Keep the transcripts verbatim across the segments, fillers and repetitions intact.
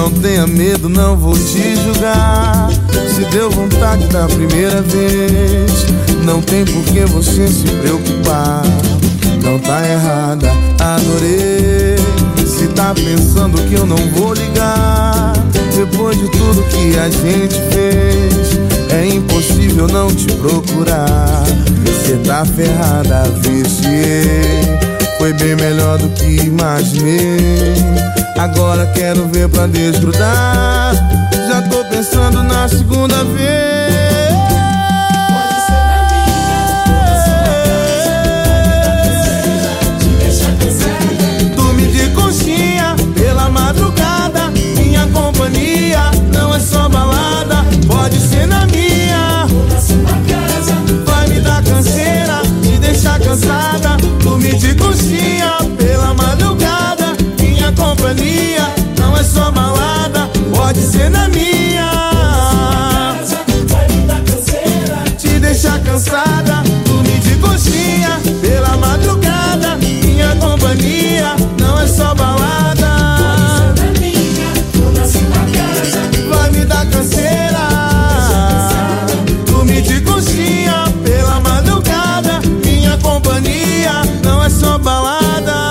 Não tenha medo, não vou te julgar. Se deu vontade da primeira vez, não tem por que você se preocupar. Não tá errada, adorei. Se tá pensando que eu não vou ligar, depois de tudo que a gente fez, é impossível não te procurar. Cê tá ferrada, viciei. Foi bem melhor do que imaginei. Agora quero ver pra desgrudar. Já tô pensando na segunda vez. Pode ser na minha, te deixar cansada. Dorme de conchinha pela madrugada. Minha companhia não é só balada. Pode ser na minha, Na sua casa, vai me dar canseira, te deixar cansada. Dorme de conchinha pela madrugada. Minha companhia não é só balada. Pode ser na minha, vai me dar canseira, te deixar cansada. Dormir de coxinha pela madrugada. Minha companhia não é só balada. na minha, na sua casa, Vai me dar canseira. Dormir de coxinha pela madrugada. Minha companhia não é só balada.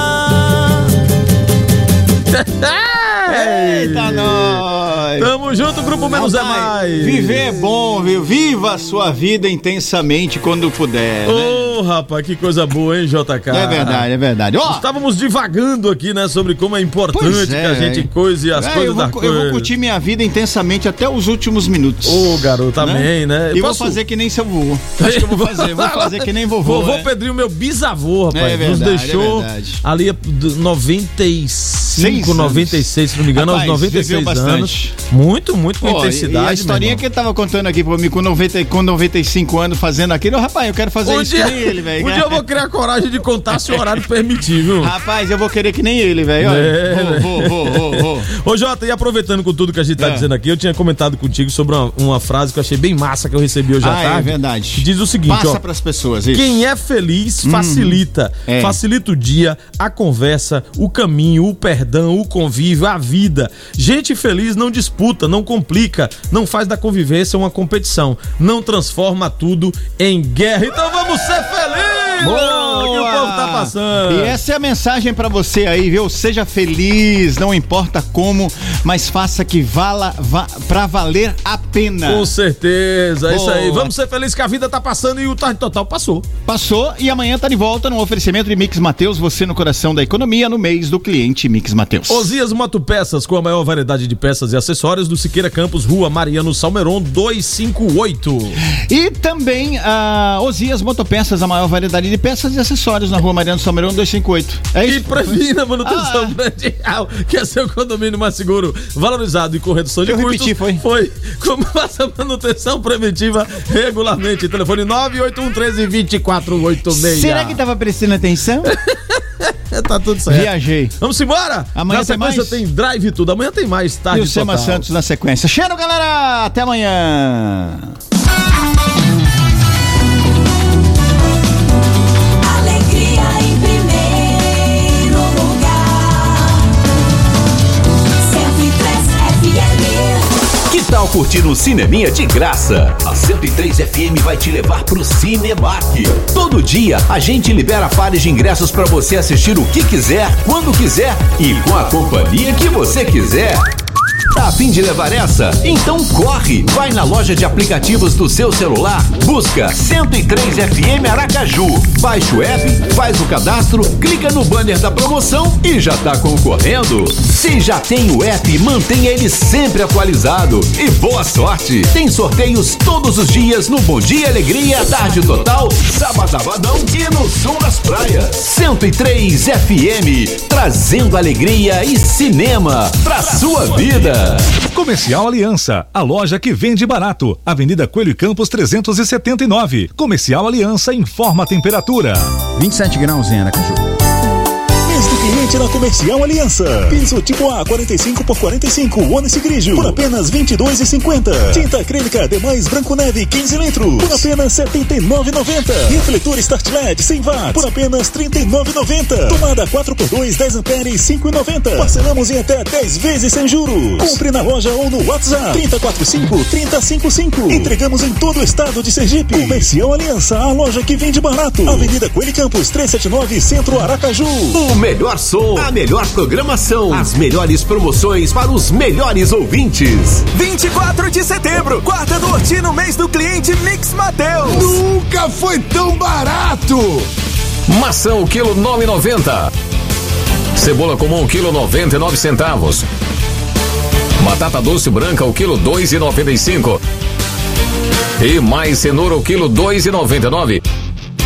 Eita, nós! Tamo junto, Grupo Menos é Mais. Viver é bom, viu? Viva a sua vida intensamente quando puder. Ô, né? oh, rapaz, que coisa boa, hein, J K? É verdade, é verdade. Ó, Estávamos divagando aqui, né, sobre como é importante Pois é, que a gente coise as é, coisas eu vou, da eu coisa. vou curtir minha vida intensamente até os últimos minutos. Ô, garoto, também, né? E Posso- vou fazer que nem seu vovô. Acho que eu vou fazer, vou fazer que nem vovô. Vovô né? Pedrinho, meu bisavô, rapaz, É verdade, nos deixou é verdade. ali do noventa e cinco, Seis noventa e seis, se não me engano, Rapaz, aos noventa e seis viveu bastante. anos. Muito, muito com Pô, intensidade. e a historinha meu que ele tava contando aqui pra mim com, noventa, com noventa e cinco anos fazendo aquilo, rapaz, eu quero fazer irmão. Um isso dia, que nem ele, velho. um dia eu vou criar coragem de contar se o horário permitir, viu? Rapaz, eu vou querer que nem ele, velho. É, Vou, vou, vou, vou, vou. Ô Jota, e aproveitando com tudo que a gente tá É. dizendo aqui, eu tinha comentado contigo sobre uma, uma frase que eu achei bem massa que eu recebi hoje à Ah, é tarde. verdade. Que diz o seguinte, Passa ó. pras pessoas, isso. Quem é feliz facilita. É. Facilita o dia, a conversa, o caminho, o perdão, o convívio, a vida. Gente feliz não disputa, não complica, não faz da convivência uma competição, não transforma tudo em guerra. Então vamos ser felizes! Boa! Que o povo tá passando. E essa é a mensagem pra você aí, viu? Seja feliz, não importa como, mas faça que vala va, pra valer a pena. Com certeza, é isso aí. Boa. Vamos ser felizes que a vida tá passando e o Tarde Total passou. Passou e amanhã tá de volta no oferecimento de Mix Mateus, você no coração da economia, no mês do cliente Mix Mateus. Osias Motopeças, com a maior variedade de peças e acessórios do Siqueira Campos, Rua Mariano Salmeron duzentos e cinquenta e oito. E também a Osias Motopeças, a maior variedade de peças e acessórios na Rua Mariano Salmeron duzentos e cinquenta e oito. É E isso? previna a manutenção Ah. predial, que é seu condomínio mais seguro, valorizado e com redução de Eu custos. repeti, foi? Foi. Como faça manutenção preventiva regularmente. Telefone nove oito um um três, dois quatro oito seis. Será que tava prestando atenção? Tá tudo certo. Viajei. Vamos embora? Amanhã na tem sequência mais? tem drive e tudo. Amanhã tem mais E tarde o Sema total. Santos na sequência. Cheiro, galera! Até amanhã! Alegria em primeiro lugar. cento e três F M. Que tal curtir um cineminha de graça? A cento e três F M vai te levar pro Cinemark. Todo dia a gente libera pares de ingressos pra você assistir o que quiser, quando quiser e com a companhia que você quiser. Tá a fim de levar essa? Então corre! Vai na loja de aplicativos do seu celular, busca cento e três F M Aracaju, baixa o app, faz o cadastro, clica no banner da promoção e já tá concorrendo. Se já tem o app, mantenha ele sempre atualizado. E boa sorte! Tem sorteios todos os dias no Bom Dia Alegria, Tarde Total, Sabadabadão e no Som das Praias. cento e três F M, trazendo alegria e cinema pra sua vida. Comercial Aliança, a loja que vende barato. Avenida Coelho e Campos trezentos e setenta e nove. Comercial Aliança informa a temperatura. vinte e sete graus em Aracaju. Mês do cliente somente na Comercial Aliança. Piso tipo A quarenta e cinco por quarenta e cinco, Onix Grigio, por apenas vinte e dois reais e cinquenta centavos. Tinta acrílica Demais Branco Neve quinze litros, por apenas setenta e nove reais e noventa centavos. Refletor Start L E D cem watts, por apenas trinta e nove reais e noventa centavos. Tomada quatro por dois, dez amperes, cinco reais e noventa centavos. Parcelamos em até dez vezes sem juros. Compre na loja ou no WhatsApp trinta e quatro cinco, trinta cinquenta e cinco. Entregamos em todo o estado de Sergipe. Comercial Aliança, a loja que vende barato. Avenida Coelho Campos, trezentos e setenta e nove, Centro Aracaju. O melhor som, a melhor programação, as melhores promoções para os melhores ouvintes. vinte e quatro de setembro, quarta do Horti no mês do cliente Mix Mateus. Nunca foi tão barato. Maçã o quilo nove reais e noventa centavos. Cebola comum quilo noventa e nove centavos. Batata doce branca o quilo dois reais e noventa e cinco centavos. E mais cenoura o quilo dois reais e noventa e nove centavos.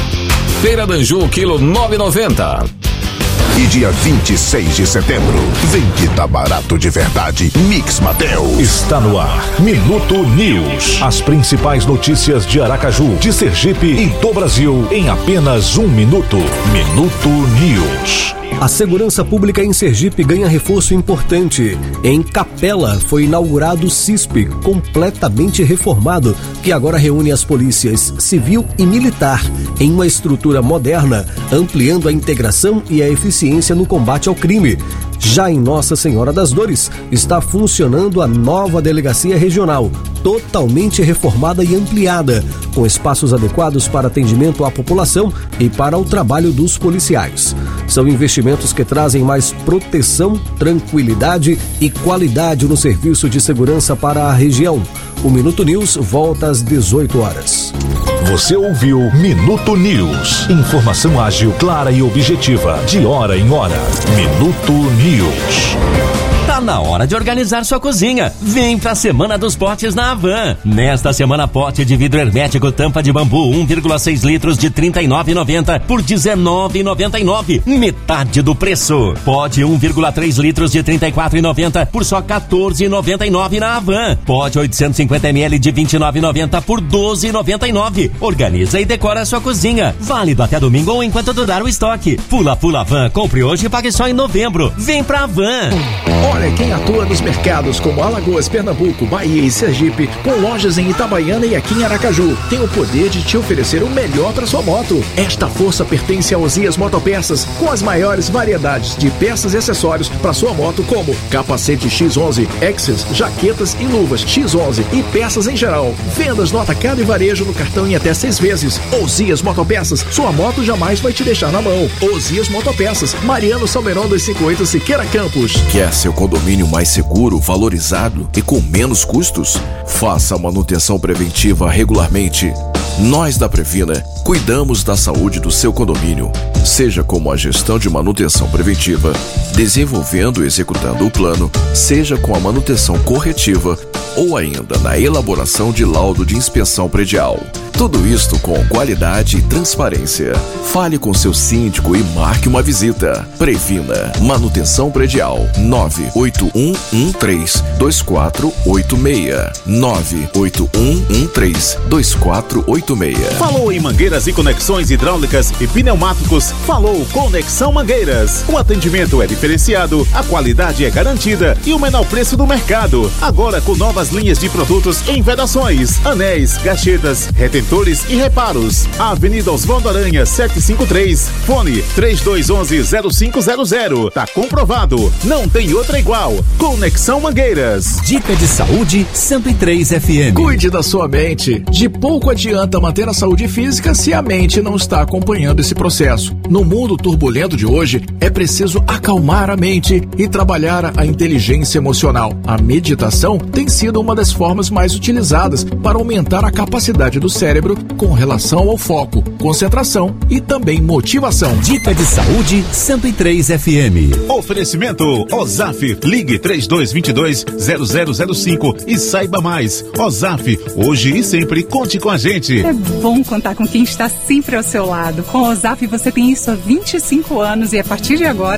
Feira Danju o quilo nove reais e noventa centavos. E dia vinte e seis de setembro, vem que tá barato de verdade. Mix Mateus. Está no ar. Minuto News. As principais notícias de Aracaju, de Sergipe e do Brasil em apenas um minuto. Minuto News. A segurança pública em Sergipe ganha reforço importante. Em Capela foi inaugurado o CISP, completamente reformado, que agora reúne as polícias civil e militar em uma estrutura moderna, ampliando a integração e a eficiência no combate ao crime. Já em Nossa Senhora das Dores, está funcionando a nova delegacia regional, totalmente reformada e ampliada, com espaços adequados para atendimento à população e para o trabalho dos policiais. São investimentos que trazem mais proteção, tranquilidade e qualidade no serviço de segurança para a região. O Minuto News volta às dezoito horas. Você ouviu Minuto News. Informação ágil, clara e objetiva, de hora em hora. Minuto News. Tá na hora de organizar sua cozinha. Vem pra Semana dos Potes na Havan. Nesta semana, pote de vidro hermético tampa de bambu um vírgula seis litros de trinta e nove reais e noventa centavos por dezenove reais e noventa e nove centavos. Metade do preço. Pote um vírgula três litros de trinta e quatro reais e noventa centavos por só quatorze reais e noventa e nove centavos na Havan. Pote oitocentos e cinquenta mililitros de vinte e nove reais e noventa centavos por doze reais e noventa e nove centavos. Organiza e decora a sua cozinha. Válido até domingo ou enquanto durar o estoque. Pula, pula Havan. Compre hoje e pague só em novembro. Vem pra Havan. Olha quem atua nos mercados como Alagoas, Pernambuco, Bahia e Sergipe, com lojas em Itabaiana e aqui em Aracaju, tem o poder de te oferecer o melhor para sua moto. Esta força pertence a Osias Motopeças, com as maiores variedades de peças e acessórios para sua moto, como capacete X onze, Access, jaquetas e luvas X onze e peças em geral. Vendas no atacado e varejo no cartão em até seis vezes. Osias Motopeças, sua moto jamais vai te deixar na mão. Osias Motopeças, Mariano Salmeron dois cinco oito, Siqueira Campos. Quer seu condomínio mais seguro, valorizado e com menos custos? Faça a manutenção preventiva regularmente. Nós da Previna cuidamos da saúde do seu condomínio, seja como a gestão de manutenção preventiva, desenvolvendo e executando o plano, seja com a manutenção corretiva ou ainda na elaboração de laudo de inspeção predial. Tudo isto com qualidade e transparência. Fale com seu síndico e marque uma visita. Previna Manutenção Predial nove oito um um três dois quatro oito seis nove oito um um três dois quatro oito seis. Falou em mangueiras e conexões hidráulicas e pneumáticos? Falou Conexão Mangueiras. O atendimento é diferenciado, a qualidade é garantida e o menor preço do mercado. Agora com novas linhas de produtos em vedações, anéis, gachetas, retentores e reparos. Avenida Osvaldo Aranha setecentos e cinquenta e três. Fone três dois um um zero cinco zero zero. Tá comprovado. Não tem outra igual. Conexão Mangueiras. Dica de Saúde cento e três F M. Cuide da sua mente. De pouco adianta manter a saúde física se a mente não está acompanhando esse processo. No mundo turbulento de hoje, é preciso acalmar a mente e trabalhar a inteligência emocional. A meditação tem sido uma das formas mais utilizadas para aumentar a capacidade do cérebro com relação ao foco, concentração e também motivação. Dica de Saúde cento e três F M. Oferecimento Ozaf. Ligue três dois dois dois zero zero zero cinco e saiba mais. Ozaf, hoje e sempre conte com a gente. É bom contar com quem está sempre ao seu lado. Com a Ozaf você tem isso há vinte e cinco anos e a partir de agora tem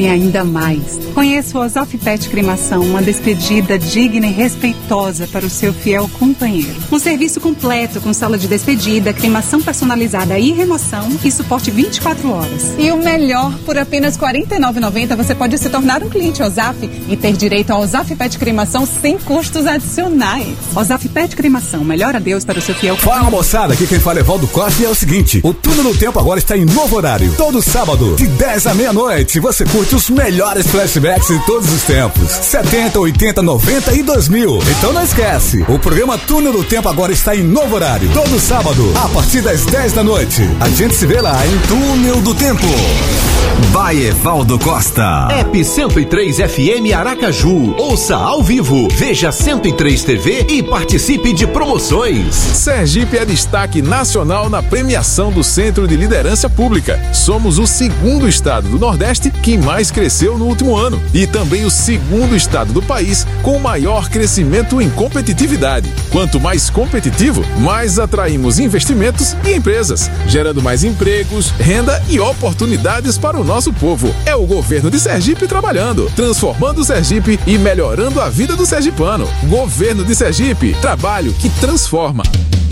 e ainda mais. Conheça o Ozof Pet Cremação, uma despedida digna e respeitosa para o seu fiel companheiro. Um serviço completo com sala de despedida, cremação personalizada e remoção e suporte vinte e quatro horas. E o melhor, por apenas quarenta e nove reais e noventa centavos você pode se tornar um cliente Ozof e ter direito ao Ozof Pet Cremação sem custos adicionais. Ozof Pet Cremação, melhor adeus para o seu fiel companheiro. Fala, moçada, aqui quem fala é Valdo Costa e é o seguinte, o Túnel do Tempo agora está em novo horário. Todo sábado, de dez à meia-noite, você curte os melhores flashbacks de todos os tempos. setenta, oitenta, noventa e dois mil. Então não esquece, o programa Túnel do Tempo agora está em novo horário. Todo sábado, a partir das dez da noite. A gente se vê lá em Túnel do Tempo. Vai Evaldo Costa. App cento e três F M Aracaju. Ouça ao vivo. Veja cento e três T V e participe de promoções. Sergipe é destaque nacional na premiação do Centro de Liderança Pública. Somos o segundo estado do Nordeste que mais cresceu no último ano e também o segundo estado do país com maior crescimento em competitividade. Quanto mais competitivo, mais atraímos investimentos e empresas, gerando mais empregos, renda e oportunidades para o nosso povo. É o governo de Sergipe trabalhando, transformando o Sergipe e melhorando a vida do sergipano. Governo de Sergipe, trabalho que transforma.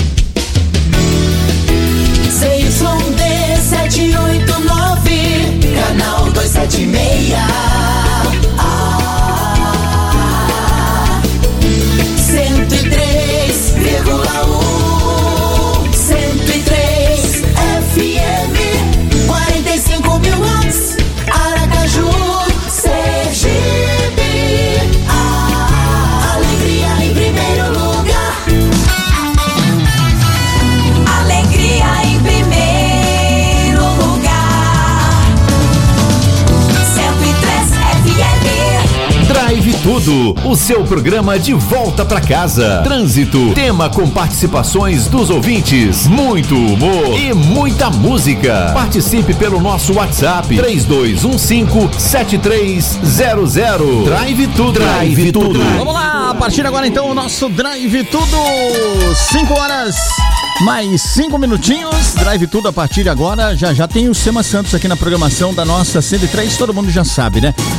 C Y D sete oito nove, canal duzentos e setenta e seis. Ah, cento e três vírgula um, cento e três F M, quarenta e cinco mil watts, Aracaju, Sergipe. Ah, alegria em primeiro lugar. Alegria em primeiro lugar. cento e três F M. Drive Tudo, o seu programa de volta pra casa. Trânsito, tema com participações dos ouvintes, muito humor e muita música. Participe pelo nosso WhatsApp três dois um cinco sete três zero zero. Drive Tudo. Drive Tudo. Vamos lá, a partir de agora então o nosso Drive Tudo. cinco horas mais cinco minutinhos. Drive Tudo a partir de agora. Já já tem o Sema Santos aqui na programação da nossa cento e três. Todo mundo já sabe, né?